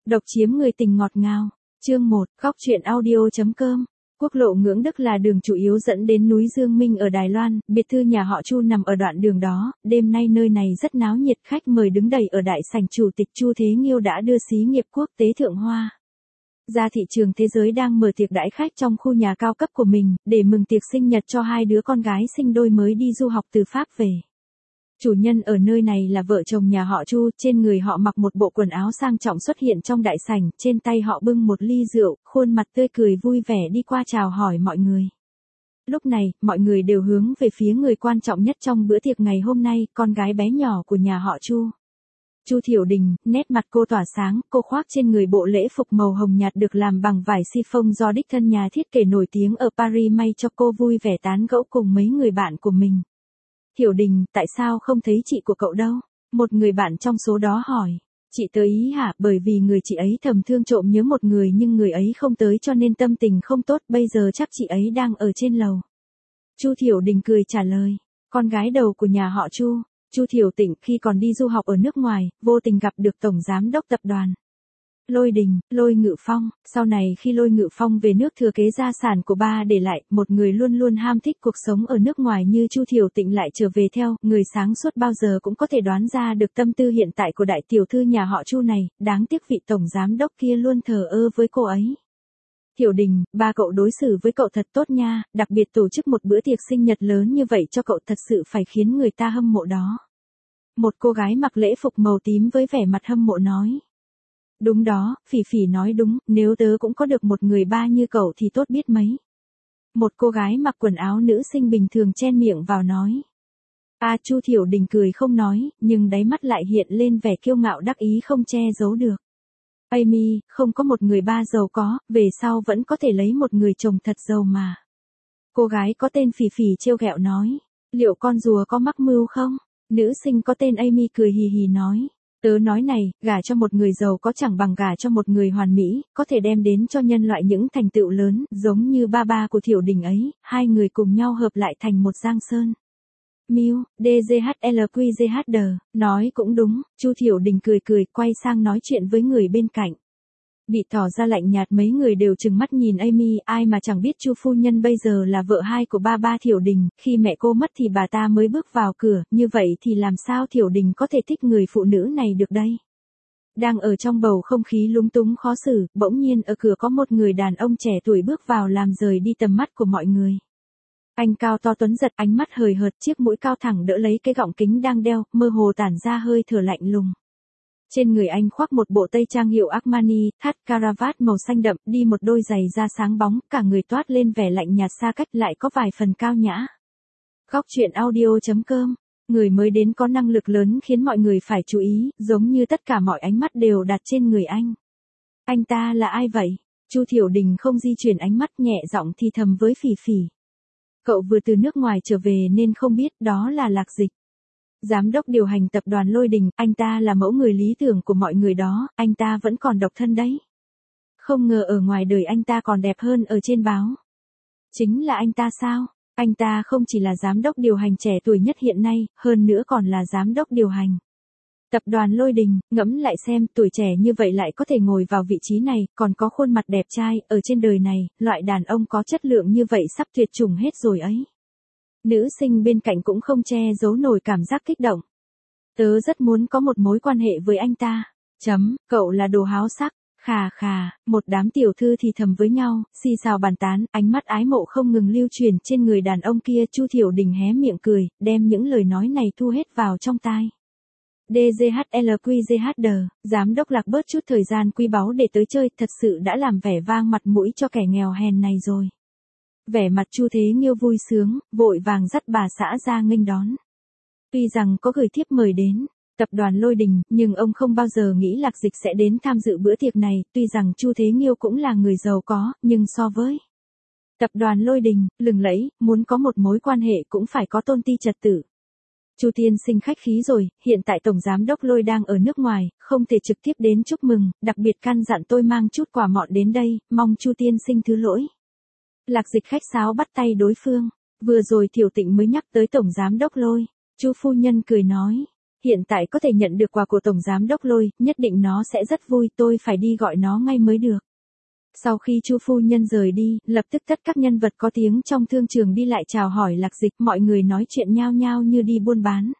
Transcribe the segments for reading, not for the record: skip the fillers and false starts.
Độc chiếm người tình ngọt ngào. Chương 1, góc truyện audio.com. Quốc lộ Ngưỡng Đức là đường chủ yếu dẫn đến núi Dương Minh ở Đài Loan, biệt thự nhà họ Chu nằm ở đoạn đường đó, đêm nay nơi này rất náo nhiệt, khách mời đứng đầy ở đại sảnh. Chủ tịch Chu Thế Nghiêu đã đưa xí nghiệp quốc tế Thượng Hoa ra thị trường thế giới đang mở tiệc đãi khách trong khu nhà cao cấp của mình, để mừng tiệc sinh nhật cho hai đứa con gái sinh đôi mới đi du học từ Pháp về. Chủ nhân ở nơi này là vợ chồng nhà họ Chu, trên người họ mặc một bộ quần áo sang trọng xuất hiện trong đại sảnh, trên tay họ bưng một ly rượu, khuôn mặt tươi cười vui vẻ đi qua chào hỏi mọi người. Lúc này, mọi người đều hướng về phía người quan trọng nhất trong bữa tiệc ngày hôm nay, con gái bé nhỏ của nhà họ Chu. Chu Thiểu Đình, nét mặt cô tỏa sáng, cô khoác trên người bộ lễ phục màu hồng nhạt được làm bằng vải chiffon do đích thân nhà thiết kế nổi tiếng ở Paris may cho cô, vui vẻ tán gẫu cùng mấy người bạn của mình. Thiểu Đình, tại sao không thấy chị của cậu đâu? Một người bạn trong số đó hỏi. Chị tới ý hả? Bởi vì người chị ấy thầm thương trộm nhớ một người nhưng người ấy không tới cho nên tâm tình không tốt, bây giờ chắc chị ấy đang ở trên lầu. Chu Thiểu Đình cười trả lời. Con gái đầu của nhà họ Chu, Chu Thiểu Tịnh, khi còn đi du học ở nước ngoài, vô tình gặp được tổng giám đốc tập đoàn Lôi Đình, Lôi Ngự Phong. Sau này khi Lôi Ngự Phong về nước thừa kế gia sản của ba để lại, một người luôn luôn ham thích cuộc sống ở nước ngoài như Chu Thiểu Tịnh lại trở về theo. Người sáng suốt bao giờ cũng có thể đoán ra được tâm tư hiện tại của đại tiểu thư nhà họ Chu này, đáng tiếc vị tổng giám đốc kia luôn thờ ơ với cô ấy. Thiểu Đình, ba cậu đối xử với cậu thật tốt nha, đặc biệt tổ chức một bữa tiệc sinh nhật lớn như vậy cho cậu thật sự phải khiến người ta hâm mộ đó. Một cô gái mặc lễ phục màu tím với vẻ mặt hâm mộ nói. Đúng đó, Phỉ Phỉ nói đúng, nếu tớ cũng có được một người ba như cậu thì tốt biết mấy. Một cô gái mặc quần áo nữ sinh bình thường chen miệng vào nói. Chu Thiểu Đình cười không nói, nhưng đáy mắt lại hiện lên vẻ kiêu ngạo đắc ý không che giấu được. Amy, không có một người ba giàu có, về sau vẫn có thể lấy một người chồng thật giàu mà. Cô gái có tên Phỉ Phỉ trêu ghẹo nói. Liệu con rùa có mắc mưu không? Nữ sinh có tên Amy cười hì hì nói. Tớ nói này, gả cho một người giàu có chẳng bằng gả cho một người hoàn mỹ, có thể đem đến cho nhân loại những thành tựu lớn, giống như ba của Thiểu Đình ấy, hai người cùng nhau hợp lại thành một giang sơn. Miu, DGHLQGHD, nói cũng đúng, Chu Thiểu Đình cười quay sang nói chuyện với người bên cạnh. Bị tỏ ra lạnh nhạt mấy người đều trừng mắt nhìn Amy, ai mà chẳng biết Chu phu nhân bây giờ là vợ hai của ba Thiểu Đình, khi mẹ cô mất thì bà ta mới bước vào cửa, như vậy thì làm sao Thiểu Đình có thể thích người phụ nữ này được đây? Đang ở trong bầu không khí lúng túng khó xử, bỗng nhiên ở cửa có một người đàn ông trẻ tuổi bước vào làm rời đi tầm mắt của mọi người. Anh cao to tuấn giật, ánh mắt hời hợt, chiếc mũi cao thẳng đỡ lấy cái gọng kính đang đeo, mơ hồ tản ra hơi thở lạnh lùng. Trên người anh khoác một bộ tây trang hiệu Armani, thắt caravat màu xanh đậm, đi một đôi giày da sáng bóng, cả người toát lên vẻ lạnh nhạt xa cách lại có vài phần cao nhã. Góc truyện audio.com. Người mới đến có năng lực lớn khiến mọi người phải chú ý, giống như tất cả mọi ánh mắt đều đặt trên người anh. Anh ta là ai vậy? Chu Thiểu Đình không di chuyển ánh mắt, nhẹ giọng thì thầm với Phỉ Phỉ. Cậu vừa từ nước ngoài trở về nên không biết, đó là Lạc Dịch. Giám đốc điều hành tập đoàn Lôi Đình, anh ta là mẫu người lý tưởng của mọi người đó, anh ta vẫn còn độc thân đấy. Không ngờ ở ngoài đời anh ta còn đẹp hơn ở trên báo. Chính là anh ta sao? Anh ta không chỉ là giám đốc điều hành trẻ tuổi nhất hiện nay, hơn nữa còn là giám đốc điều hành tập đoàn Lôi Đình. Ngẫm lại xem, tuổi trẻ như vậy lại có thể ngồi vào vị trí này, còn có khuôn mặt đẹp trai, ở trên đời này, loại đàn ông có chất lượng như vậy sắp tuyệt chủng hết rồi ấy. Nữ sinh bên cạnh cũng không che giấu nổi cảm giác kích động. Tớ rất muốn có một mối quan hệ với anh ta. Cậu là đồ háo sắc. Khà, một đám tiểu thư thì thầm với nhau, xì xào bàn tán, ánh mắt ái mộ không ngừng lưu truyền trên người đàn ông kia. Chu Thiểu Đình hé miệng cười, đem những lời nói này thu hết vào trong tai. DGHLQGHD, giám đốc Lạc bớt chút thời gian quý báu để tới chơi, thật sự đã làm vẻ vang mặt mũi cho kẻ nghèo hèn này rồi. Vẻ mặt Chu Thế Nghiêu vui sướng, vội vàng dắt bà xã ra nghênh đón. Tuy rằng có gửi thiếp mời đến tập đoàn Lôi Đình, nhưng ông không bao giờ nghĩ Lạc Dịch sẽ đến tham dự bữa tiệc này. Tuy rằng Chu Thế Nghiêu cũng là người giàu có, nhưng so với tập đoàn Lôi Đình, lừng lẫy, muốn có một mối quan hệ cũng phải có tôn ti trật tự. Chu tiên sinh khách khí rồi, hiện tại tổng giám đốc Lôi đang ở nước ngoài, không thể trực tiếp đến chúc mừng, đặc biệt căn dặn tôi mang chút quà mọn đến đây, mong Chu tiên sinh thứ lỗi. Lạc Dịch khách sáo bắt tay đối phương. Vừa rồi Thiểu Tịnh mới nhắc tới tổng giám đốc Lôi. Chu phu nhân cười nói. hiện tại có thể nhận được quà của Tổng Giám đốc Lôi, nhất định nó sẽ rất vui, tôi phải đi gọi nó ngay mới được. Sau khi Chu phu nhân rời đi, lập tức tất các nhân vật có tiếng trong thương trường đi lại chào hỏi Lạc Dịch, mọi người nói chuyện nhao nhao như đi buôn bán.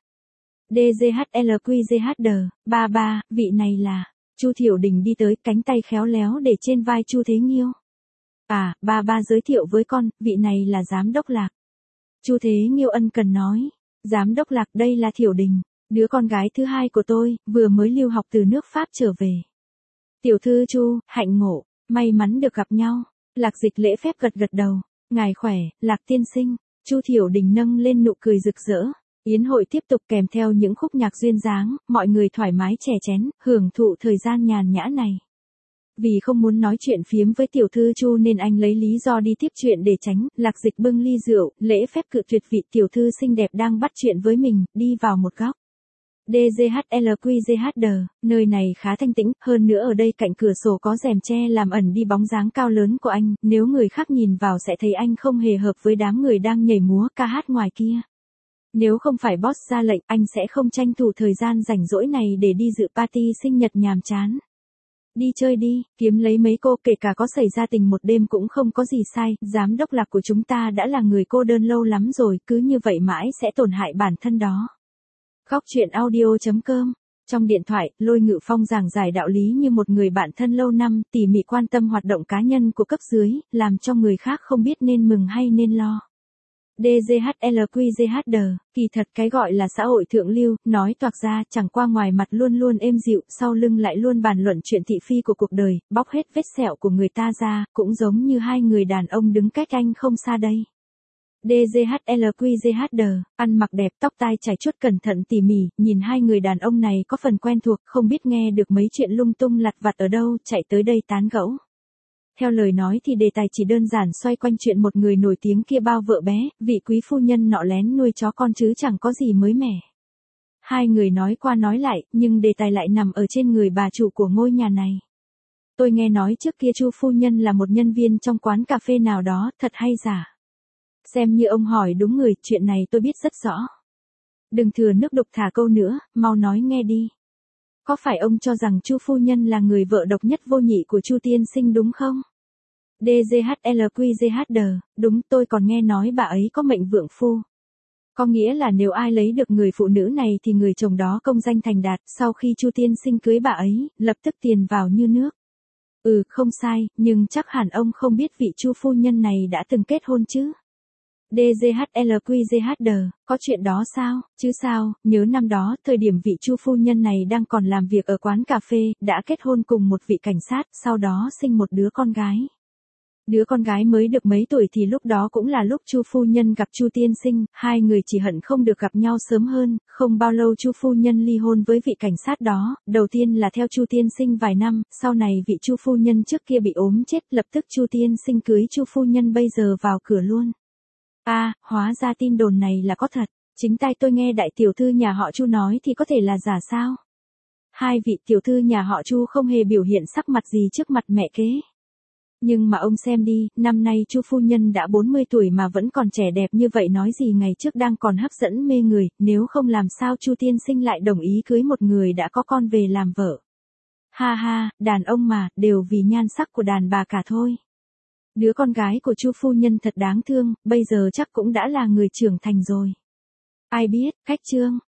DGHLQGHD, ba, vị này là, Chu Thiểu Đình đi tới, cánh tay khéo léo để trên vai Chu Thế Nghiêu. À, ba giới thiệu với con, vị này là Giám đốc Lạc. Chu Thế Nghiêu ân cần nói, Giám đốc Lạc đây là Thiểu Đình, đứa con gái thứ hai của tôi, vừa mới lưu học từ nước Pháp trở về. Tiểu thư Chu, hạnh ngộ, may mắn được gặp nhau. Lạc Dịch lễ phép gật gật đầu, ngài khỏe, Lạc tiên sinh. Chu Thiểu Đình nâng lên nụ cười rực rỡ. Yến hội tiếp tục kèm theo những khúc nhạc duyên dáng, mọi người thoải mái chè chén, hưởng thụ thời gian nhàn nhã này. Vì không muốn nói chuyện phiếm với tiểu thư Chu nên anh lấy lý do đi tiếp chuyện để tránh. Lạc Dịch bưng ly rượu, lễ phép cự tuyệt vị tiểu thư xinh đẹp đang bắt chuyện với mình, đi vào một góc. DGHLQGHD, nơi này khá thanh tĩnh, hơn nữa ở đây cạnh cửa sổ có rèm che làm ẩn đi bóng dáng cao lớn của anh, nếu người khác nhìn vào sẽ thấy anh không hề hợp với đám người đang nhảy múa ca hát ngoài kia. Nếu không phải boss ra lệnh, anh sẽ không tranh thủ thời gian rảnh rỗi này để đi dự party sinh nhật nhàm chán. Đi chơi đi, kiếm lấy mấy cô, kể cả có xảy ra tình một đêm cũng không có gì sai, giám đốc Lạc của chúng ta đã là người cô đơn lâu lắm rồi, cứ như vậy mãi sẽ tổn hại bản thân đó. Góc truyện audio.com. Trong điện thoại, Lôi Ngự Phong giảng giải đạo lý như một người bạn thân lâu năm, tỉ mỉ quan tâm hoạt động cá nhân của cấp dưới, làm cho người khác không biết nên mừng hay nên lo. DGHLQGHD, kỳ thật cái gọi là xã hội thượng lưu, nói toạc ra, chẳng qua ngoài mặt luôn luôn êm dịu, sau lưng lại luôn bàn luận chuyện thị phi của cuộc đời, bóc hết vết sẹo của người ta ra, cũng giống như hai người đàn ông đứng cách anh không xa đây. DGHLQGHD, ăn mặc đẹp, tóc tai chải chuốt cẩn thận tỉ mỉ, nhìn hai người đàn ông này có phần quen thuộc, không biết nghe được mấy chuyện lung tung lặt vặt ở đâu, chạy tới đây tán gẫu. Theo lời nói thì đề tài chỉ đơn giản xoay quanh chuyện một người nổi tiếng kia bao vợ bé, vị quý phu nhân nọ lén nuôi chó con chứ chẳng có gì mới mẻ. Hai người nói qua nói lại, nhưng đề tài lại nằm ở trên người bà chủ của ngôi nhà này. Tôi nghe nói trước kia Chu phu nhân là một nhân viên trong quán cà phê nào đó, thật hay giả? Xem như ông hỏi đúng người, chuyện này tôi biết rất rõ. Đừng thừa nước đục thả câu nữa, mau nói nghe đi. Có phải ông cho rằng Chu phu nhân là người vợ độc nhất vô nhị của Chu tiên sinh đúng không? DGHLQGHD, đúng, tôi còn nghe nói bà ấy có mệnh vượng phu. Có nghĩa là nếu ai lấy được người phụ nữ này thì người chồng đó công danh thành đạt, sau khi Chu tiên sinh cưới bà ấy, lập tức tiền vào như nước. Ừ, không sai, nhưng chắc hẳn ông không biết vị Chu phu nhân này đã từng kết hôn chứ. DGHLQGHD, có chuyện đó sao, chứ sao, nhớ năm đó, thời điểm vị Chu phu nhân này đang còn làm việc ở quán cà phê, đã kết hôn cùng một vị cảnh sát, sau đó sinh một đứa con gái. Đứa con gái mới được mấy tuổi thì lúc đó cũng là lúc Chu phu nhân gặp Chu tiên sinh, hai người chỉ hận không được gặp nhau sớm hơn, không bao lâu Chu phu nhân ly hôn với vị cảnh sát đó, đầu tiên là theo Chu tiên sinh vài năm, sau này vị Chu phu nhân trước kia bị ốm chết, lập tức Chu tiên sinh cưới Chu phu nhân bây giờ vào cửa luôn. À, hóa ra tin đồn này là có thật, chính tai tôi nghe đại tiểu thư nhà họ Chu nói thì có thể là giả sao? Hai vị tiểu thư nhà họ Chu không hề biểu hiện sắc mặt gì trước mặt mẹ kế. Nhưng mà ông xem đi, năm nay Chu phu nhân đã 40 tuổi mà vẫn còn trẻ đẹp như vậy, nói gì ngày trước đang còn hấp dẫn mê người, nếu không làm sao Chu tiên sinh lại đồng ý cưới một người đã có con về làm vợ. Ha ha, đàn ông mà, đều vì nhan sắc của đàn bà cả thôi. Đứa con gái của Chu phu nhân thật đáng thương, bây giờ chắc cũng đã là người trưởng thành rồi. Ai biết, khách trương.